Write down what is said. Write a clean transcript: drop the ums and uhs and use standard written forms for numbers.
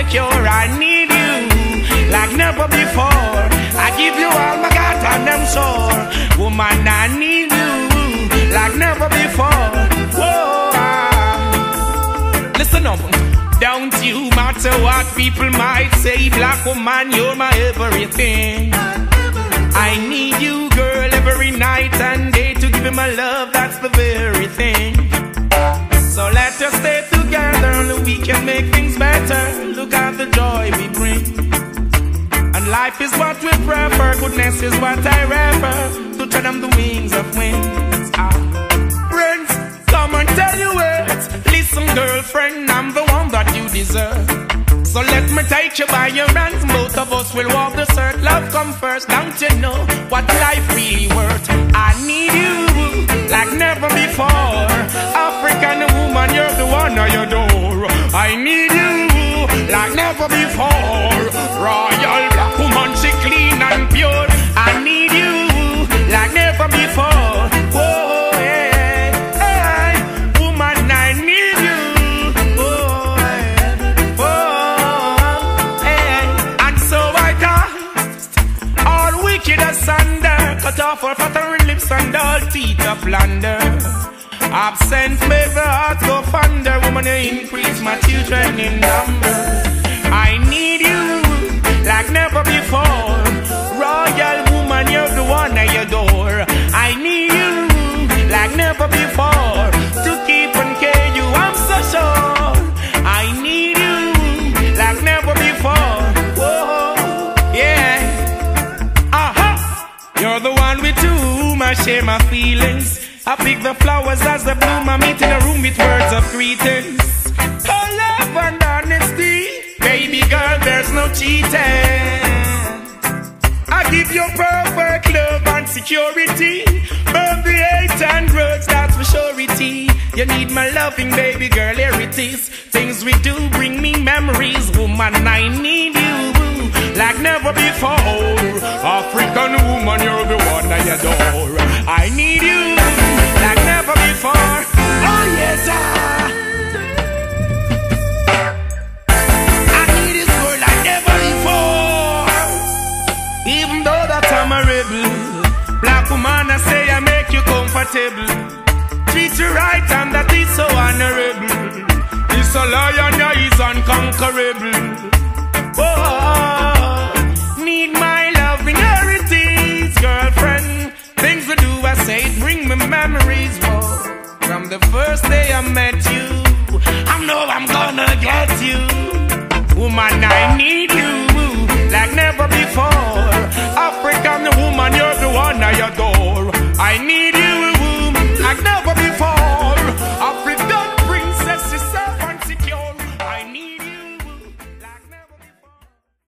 secure. I need you like never before. I give you all my God and I'm sure. Woman, I need you like never before. Whoa, listen up. Don't you matter what people might say, black woman, you're my everything. I need you, girl, every night and day to give you my love, that's the very thing. So let us stay together and we can make things better. Look at the joy we bring. And life is what we prefer, goodness is what I refer. To turn on the wings of winds. Friends, come and tell you it. Listen, girlfriend, I'm the one that you deserve. So let me take you by your hands. Both of us will walk the circle. Love come first, don't you know what life really worth? I need you like never before. African woman, you're the one I adore. I need you like never before. Royal black woman, she clean and pure. I need you like never before. Whoa, hey, hey, woman, I need you. Whoa, hey, and so I cast all wicked asunder, cut off all flattering lips and all teeth of plunder. Absent made the heart go fonder. Woman, you increase my children in number. I need you like never before. Royal woman, you're the one I adore. I need you like never before. To keep and care you, I'm so sure. I need you like never before. Whoa, yeah. Aha, you're the one with whom I share my feelings. I pick the flowers as they bloom. I meet in a room with words of greetings. Oh, love and honesty, baby girl, there's no cheating. I give you perfect love and security. Burn the 800s, that's for surety. You need my loving, baby girl, here it is. Things we do bring me memories. Woman, I need you like never before. African woman, you're the one I adore. I need you like never before. Oh yes, I need this girl like never before. Even though that I'm a rebel, black woman, I say I make you comfortable. Treat you right and that is so honorable. This a lion, yeah, is unconquerable. Oh, need my loving heritage, girlfriend. Things we do, I say, bring me memories, whoa. From the first day I met you, I know I'm gonna get you. Woman, I need you like never before. African woman, you're the one I adore. I need